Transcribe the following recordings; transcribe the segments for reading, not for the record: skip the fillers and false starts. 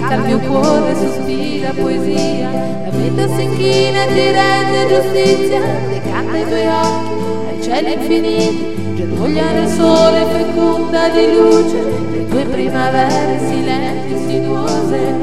Canta il mio cuore, sospira poesia, la vita si inchina e ti rende giustizia. Decanta i tuoi occhi ai cieli infiniti, germoglia nel sole feconda di luce, le tue primavere silenti e sinuose.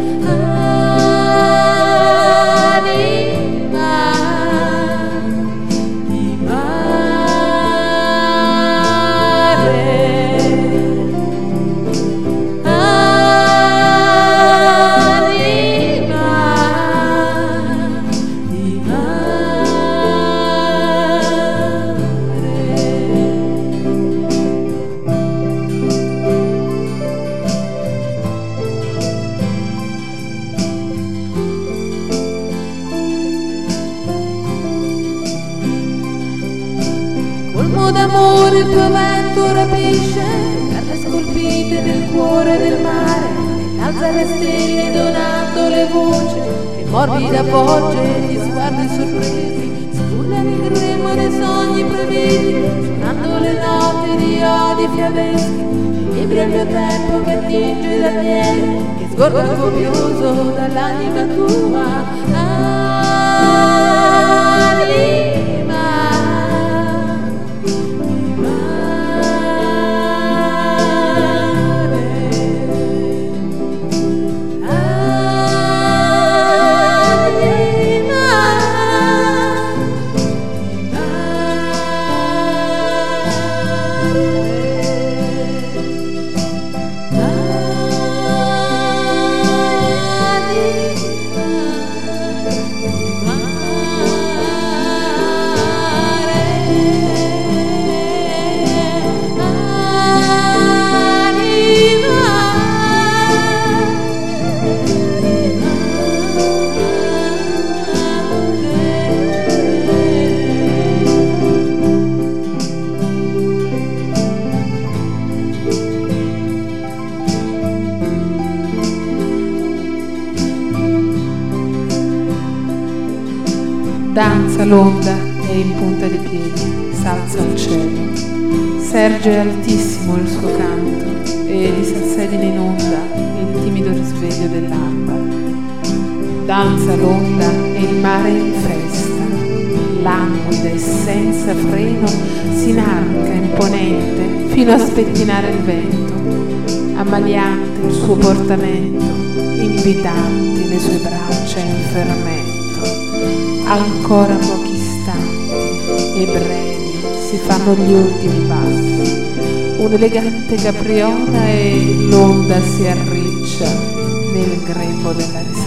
Colmo d'amore il tuo vento rapisce, perle scolpite nel cuore del mare, alza le stelle donando le voci, che morbida avvolge gli sguardi sorpresi, spulla nel grembo dei sogni proibiti, suonando le note di odi fiabeschi, libri il mio tempo che attinge da miele, che sgorga copioso dall'anima tua. Danza l'onda e in punta di piedi s'alza al cielo, serge altissimo il suo canto e disassedina in onda il timido risveglio dell'alba. Danza l'onda e il mare in festa, languida e senza freno si inarca imponente fino a spettinare il vento, ammaliante il suo portamento, invitanti le sue braccia in fermento. Ancora pochi istanti e brevi si fanno gli ultimi passi, un'elegante capriola e l'onda si arriccia nel grembo della risata.